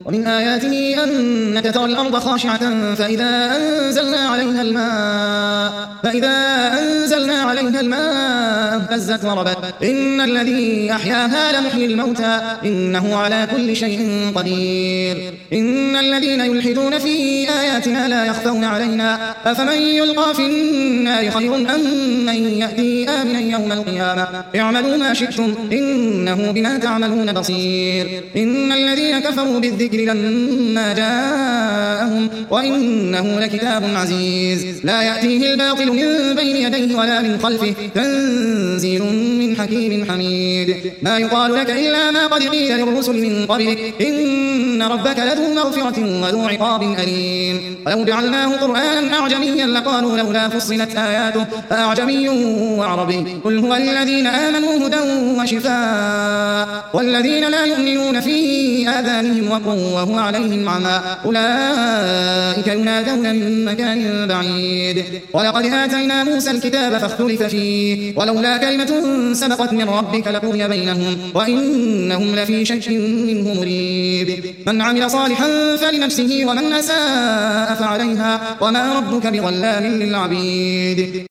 ومن آياته أنك ترى الأرض خاشعة فإذا أنزلنا عليها الماء اهتزت وربت إن الذي أحياها لمحيي الموتى إنه على كل شيء قدير. إن الذين يلحدون في آياتنا لا يخفون علينا أفمن يلقى في النار خير أم من يأتي آمنا يوم القيامة اعملوا ما شئتم إنه بما تعملون بصير. إن الذين كفروا بالذكر لما جاءهم وإنه لكتاب عزيز لا يأتيه الباطل من بين يديه ولا من خلفه تنزيل من حكيم حميد. ما يقال لك إلا ما قد قيل للرسل من قبلك إن ربك لذو مغفرة وذو عقاب أليم. ولو جعلناه قرآنا أعجميا لقالوا لولا فصلت آياته أعجمي وعربي قل هو الذين آمنوا هدى وشفاء والذين لا يؤمنون في آذانهم وقر وهو عليهم عمى أولئك ينادون من مكان بعيد. ولقد آتينا موسى الكتاب فاختلف فيه ولولا كلمة سبقت من ربك لقضي بينهم وإنهم لفي شك منه مريب. من عمل صالحا فلنفسه ومن أساء فعليها وما ربك بظلام للعبيد.